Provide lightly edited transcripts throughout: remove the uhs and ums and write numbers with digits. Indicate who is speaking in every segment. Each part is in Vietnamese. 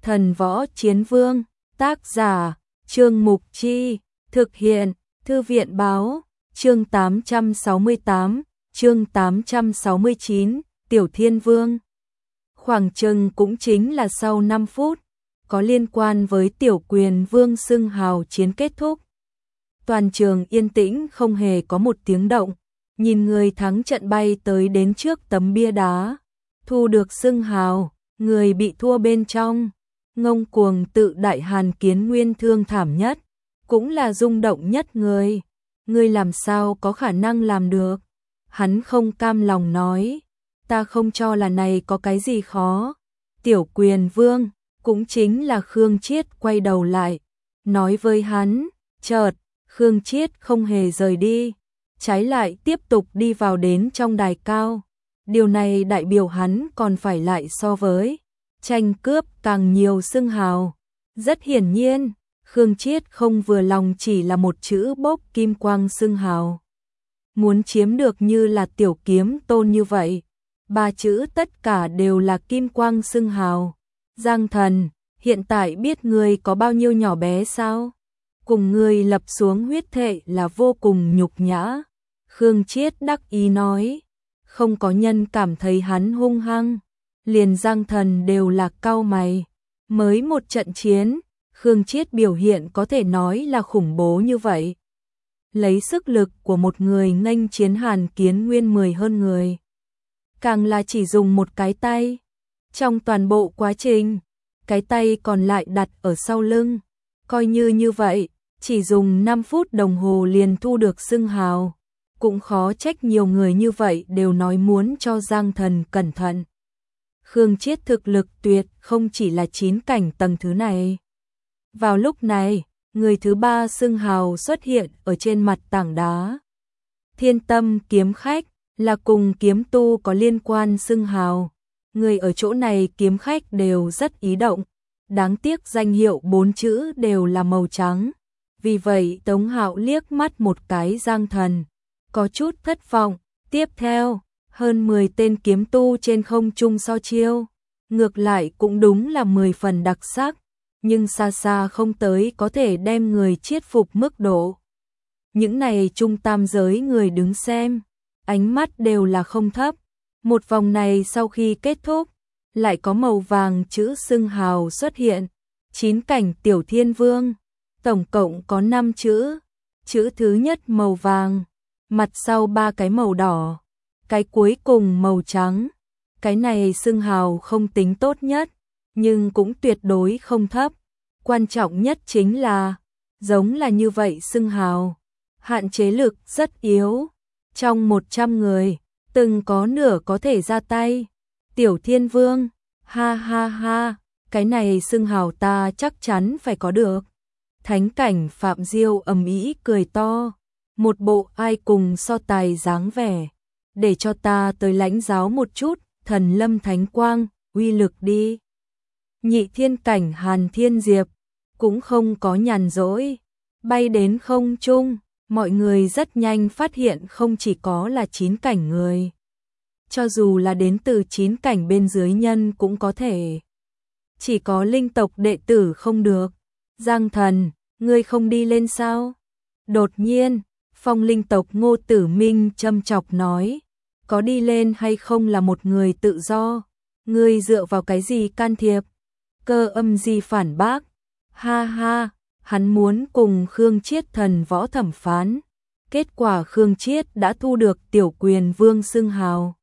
Speaker 1: Thần Võ Chiến Vương, tác giả, Trương Mục Chi, thực hiện, Thư viện Báo, chương 868, chương 869, Tiểu Thiên Vương. Khoảng chừng cũng chính là sau 5 phút, có liên quan với Tiểu Quyền Vương xưng hào chiến kết thúc. Toàn trường yên tĩnh không hề có một tiếng động, nhìn người thắng trận bay tới đến trước tấm bia đá, thu được xưng hào, người bị thua bên trong, ngông cuồng tự đại Hàn Kiến Nguyên thương thảm nhất, cũng là rung động nhất người. Ngươi làm sao có khả năng làm được? Hắn không cam lòng nói, ta không cho là này có cái gì khó. Tiểu Quyền Vương, cũng chính là Khương Chiết quay đầu lại, nói với hắn, chợt, Khương Chiết không hề rời đi, trái lại tiếp tục đi vào đến trong đài cao. Điều này đại biểu hắn còn phải lại so với tranh cướp càng nhiều xưng hào. Rất hiển nhiên, Khương Chiết không vừa lòng chỉ là một chữ bốc kim quang xưng hào. Muốn chiếm được như là Tiểu Kiếm Tôn như vậy, 3 chữ tất cả đều là kim quang xưng hào. Giang Thần, hiện tại biết ngươi có bao nhiêu nhỏ bé sao? Cùng ngươi lập xuống huyết thệ là vô cùng nhục nhã. Khương Chiết đắc ý nói, không có nhân cảm thấy hắn hung hăng, liền Giang Thần đều là cau mày. Mới một trận chiến, Khương Chiết biểu hiện có thể nói là khủng bố như vậy. Lấy sức lực của một người nghênh chiến Hàn Kiến Nguyên 10 hơn người. Càng là chỉ dùng một cái tay. Trong toàn bộ quá trình, cái tay còn lại đặt ở sau lưng. Coi như vậy, chỉ dùng 5 phút đồng hồ liền thu được xưng hào. Cũng khó trách nhiều người như vậy đều nói muốn cho Giang Thần cẩn thận. Khương Chiết thực lực tuyệt không chỉ là 9 cảnh tầng thứ này. Vào lúc này, người thứ 3 xưng hào xuất hiện ở trên mặt tảng đá. Thiên Tâm Kiếm Khách là cùng kiếm tu có liên quan xưng hào. Người ở chỗ này kiếm khách đều rất ý động. Đáng tiếc danh hiệu 4 chữ đều là màu trắng. Vì vậy Tống Hạo liếc mắt một cái Giang Thần, có chút thất vọng. Tiếp theo, hơn 10 tên kiếm tu trên không trung so chiêu. Ngược lại cũng đúng là 10 phần đặc sắc, nhưng xa xa không tới có thể đem người chiết phục mức độ. Những này trung tam giới người đứng xem, ánh mắt đều là không thấp. Một vòng này sau khi kết thúc, lại có màu vàng chữ xưng hào xuất hiện. 9 cảnh Tiểu Thiên Vương, tổng cộng có 5 chữ. Chữ thứ nhất màu vàng, mặt sau 3 cái màu đỏ, cái cuối cùng màu trắng. Cái này xưng hào không tính tốt nhất, nhưng cũng tuyệt đối không thấp. Quan trọng nhất chính là, giống là như vậy xưng hào, hạn chế lực rất yếu. Trong 100 người, từng có nửa có thể ra tay. Tiểu Thiên Vương, ha ha ha, cái này xưng hào ta chắc chắn phải có được. Thánh cảnh Phạm Diêu ầm ĩ cười to, một bộ ai cùng so tài dáng vẻ. Để cho ta tới lãnh giáo một chút, Thần Lâm Thánh Quang, uy lực đi. Nhị thiên cảnh Hàn Thiên Diệp, cũng không có nhàn rỗi, bay đến không trung. Mọi người rất nhanh phát hiện không chỉ có là 9 cảnh người. Cho dù là đến từ 9 cảnh bên dưới nhân cũng có thể. Chỉ có linh tộc đệ tử không được. Giang Thần, ngươi không đi lên sao? Đột nhiên, phong linh tộc Ngô Tử Minh châm chọc nói, có đi lên hay không là một người tự do. Ngươi dựa vào cái gì can thiệp? Cơ Âm Di phản bác, ha ha. Hắn muốn cùng Khương Chiết thần võ thẩm phán. Kết quả Khương Chiết đã thu được Tiểu Quyền Vương xưng hào.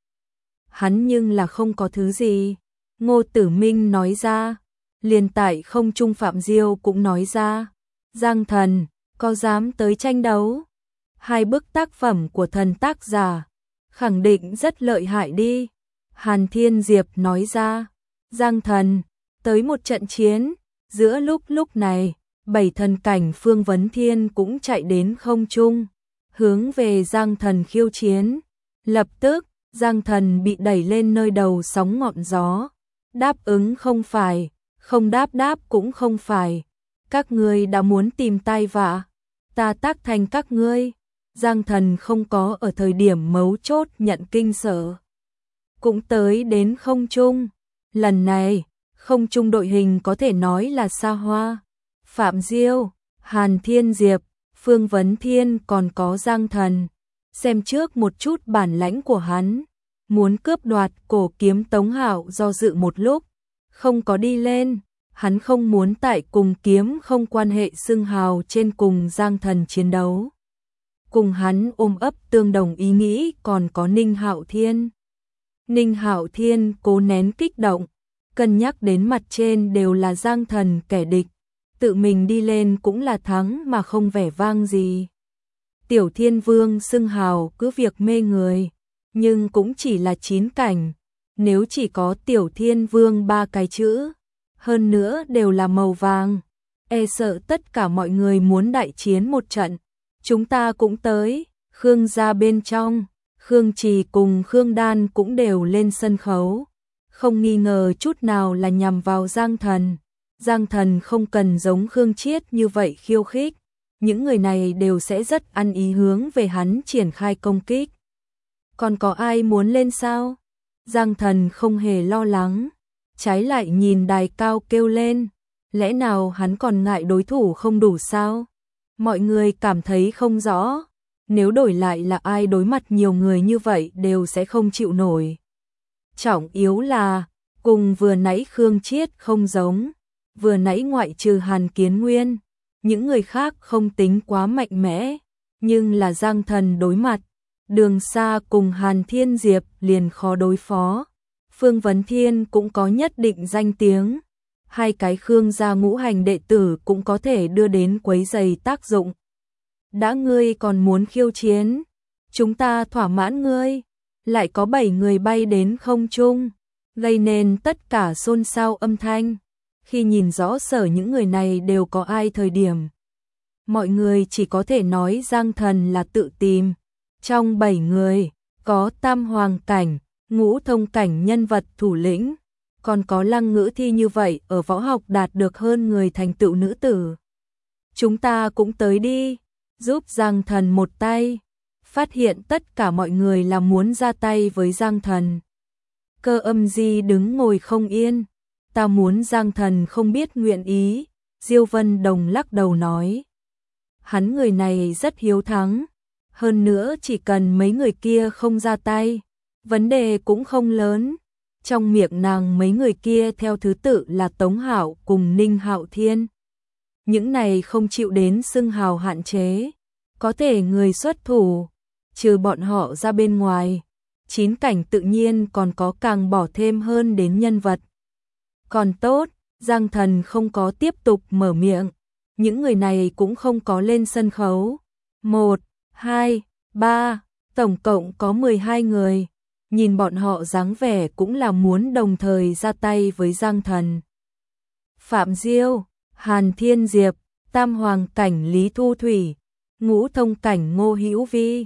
Speaker 1: Hắn nhưng là không có thứ gì. Ngô Tử Minh nói ra. Liền tại không trung Phạm Diêu cũng nói ra. Giang Thần, có dám tới tranh đấu? 2 bức tác phẩm của thần tác giả, khẳng định rất lợi hại đi. Hàn Thiên Diệp nói ra. Giang Thần, tới một trận chiến. Giữa lúc này, 7 thần cảnh Phương Vấn Thiên cũng chạy đến không trung, hướng về Giang Thần khiêu chiến. Lập tức, Giang Thần bị đẩy lên nơi đầu sóng ngọn gió. Đáp ứng không phải, không đáp cũng không phải. Các ngươi đã muốn tìm tai vạ, ta tác thành các ngươi. Giang Thần không có ở thời điểm mấu chốt nhận kinh sợ, cũng tới đến không trung. Lần này, không trung đội hình có thể nói là xa hoa. Phạm Diêu, Hàn Thiên Diệp, Phương Vấn Thiên còn có Giang Thần. Xem trước một chút bản lãnh của hắn. Muốn cướp đoạt cổ kiếm Tống Hạo do dự một lúc. Không có đi lên. Hắn không muốn tại cùng kiếm không quan hệ xưng hào trên cùng Giang Thần chiến đấu. Cùng hắn ôm ấp tương đồng ý nghĩ còn có Ninh Hạo Thiên. Ninh Hạo Thiên cố nén kích động. Cân nhắc đến mặt trên đều là Giang Thần kẻ địch. Tự mình đi lên cũng là thắng mà không vẻ vang gì. Tiểu Thiên Vương xưng hào cứ việc mê người, nhưng cũng chỉ là 9 cảnh. Nếu chỉ có Tiểu Thiên Vương 3 cái chữ, hơn nữa đều là màu vàng, e sợ tất cả mọi người muốn đại chiến một trận. Chúng ta cũng tới, Khương gia bên trong, Khương Trì cùng Khương Đan cũng đều lên sân khấu. Không nghi ngờ chút nào là nhằm vào Giang Thần. Giang Thần không cần giống Khương Chiết như vậy khiêu khích. Những người này đều sẽ rất ăn ý hướng về hắn triển khai công kích. Còn có ai muốn lên sao? Giang Thần không hề lo lắng. Trái lại nhìn đài cao kêu lên. Lẽ nào hắn còn ngại đối thủ không đủ sao? Mọi người cảm thấy không rõ. Nếu đổi lại là ai đối mặt nhiều người như vậy đều sẽ không chịu nổi. Trọng yếu là, cùng vừa nãy Khương Chiết không giống. Vừa nãy ngoại trừ Hàn Kiến Nguyên, những người khác không tính quá mạnh mẽ, nhưng là Giang Thần đối mặt, Đường Sa cùng Hàn Thiên Diệp liền khó đối phó. Phương Vấn Thiên cũng có nhất định danh tiếng, hai cái Khương gia ngũ hành đệ tử cũng có thể đưa đến quấy rầy tác dụng. Đã ngươi còn muốn khiêu chiến, chúng ta thỏa mãn ngươi. Lại có 7 người bay đến không trung, gây nên tất cả xôn xao âm thanh. Khi nhìn rõ sở những người này đều có ai thời điểm, mọi người chỉ có thể nói Giang Thần là tự tìm. Trong 7 người, có tam hoàng cảnh, ngũ thông cảnh nhân vật thủ lĩnh, còn có Lăng Ngữ Thi như vậy ở võ học đạt được hơn người thành tựu nữ tử. Chúng ta cũng tới đi, giúp Giang Thần một tay. Phát hiện tất cả mọi người là muốn ra tay với Giang Thần. Cơ Âm Di đứng ngồi không yên. Ta muốn Giang Thần không biết nguyện ý. Diêu Vân Đồng lắc đầu nói. Hắn người này rất hiếu thắng. Hơn nữa chỉ cần mấy người kia không ra tay, vấn đề cũng không lớn. Trong miệng nàng mấy người kia theo thứ tự là Tống Hạo cùng Ninh Hạo Thiên. Những này không chịu đến xưng hào hạn chế. Có thể người xuất thủ. Trừ bọn họ ra bên ngoài, 9 cảnh tự nhiên còn có càng bỏ thêm hơn đến nhân vật. Còn tốt, Giang Thần không có tiếp tục mở miệng, những người này cũng không có lên sân khấu. 1, 2, 3, tổng cộng có 12 người, nhìn bọn họ dáng vẻ cũng là muốn đồng thời ra tay với Giang Thần. Phạm Diêu, Hàn Thiên Diệp, tam hoàng cảnh Lý Thu Thủy, ngũ thông cảnh Ngô Hữu Vi.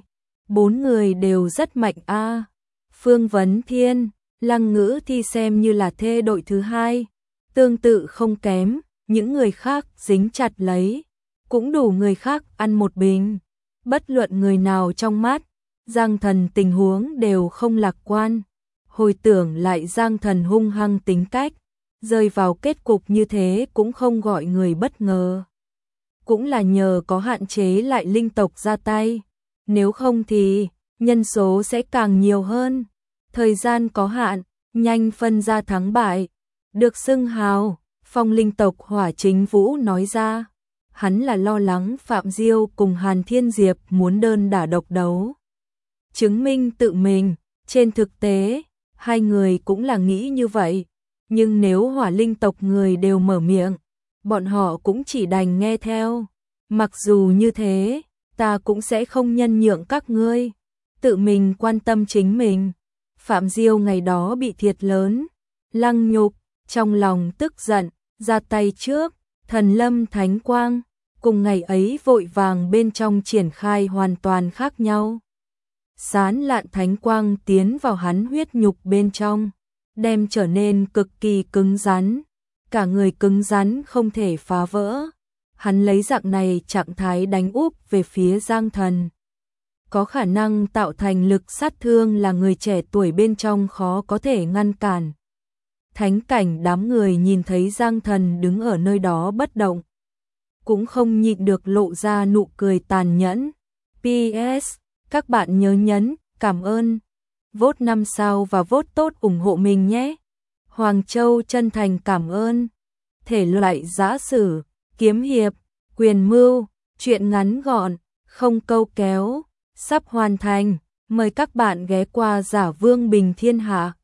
Speaker 1: 4 người đều rất mạnh a. Phương Vấn Thiên, Lăng Ngữ Thi xem như là thê đội thứ 2, tương tự không kém, những người khác dính chặt lấy, cũng đủ người khác ăn một bình. Bất luận người nào trong mắt, Giang Thần tình huống đều không lạc quan. Hồi tưởng lại Giang Thần hung hăng tính cách, rơi vào kết cục như thế cũng không gọi người bất ngờ. Cũng là nhờ có hạn chế lại linh tộc ra tay. Nếu không thì, nhân số sẽ càng nhiều hơn. Thời gian có hạn, nhanh phân ra thắng bại. Được xưng hào, phong linh tộc Hỏa Chính Vũ nói ra. Hắn là lo lắng Phạm Diêu cùng Hàn Thiên Diệp muốn đơn đả độc đấu. Chứng minh tự mình, trên thực tế, hai người cũng là nghĩ như vậy. Nhưng nếu Hỏa linh tộc người đều mở miệng, bọn họ cũng chỉ đành nghe theo. Mặc dù như thế, ta cũng sẽ không nhân nhượng các ngươi, tự mình quan tâm chính mình. Phạm Diêu ngày đó bị thiệt lớn, Lăng Nhục, trong lòng tức giận, ra tay trước, Thần Lâm Thánh Quang, cùng ngày ấy vội vàng bên trong triển khai hoàn toàn khác nhau. Sán lạn Thánh Quang tiến vào hắn huyết nhục bên trong, đem trở nên cực kỳ cứng rắn, cả người cứng rắn không thể phá vỡ. Hắn lấy dạng này trạng thái đánh úp về phía Giang Thần. Có khả năng tạo thành lực sát thương là người trẻ tuổi bên trong khó có thể ngăn cản. Thánh cảnh đám người nhìn thấy Giang Thần đứng ở nơi đó bất động, cũng không nhịn được lộ ra nụ cười tàn nhẫn. PS, các bạn nhớ nhấn cảm ơn, vote 5 sao và vote tốt ủng hộ mình nhé. Hoàng Châu chân thành cảm ơn. Thể loại giã sử, kiếm hiệp, quyền mưu, truyện ngắn gọn, không câu kéo, sắp hoàn thành. Mời các bạn ghé qua Giả Vương Bình Thiên Hạ.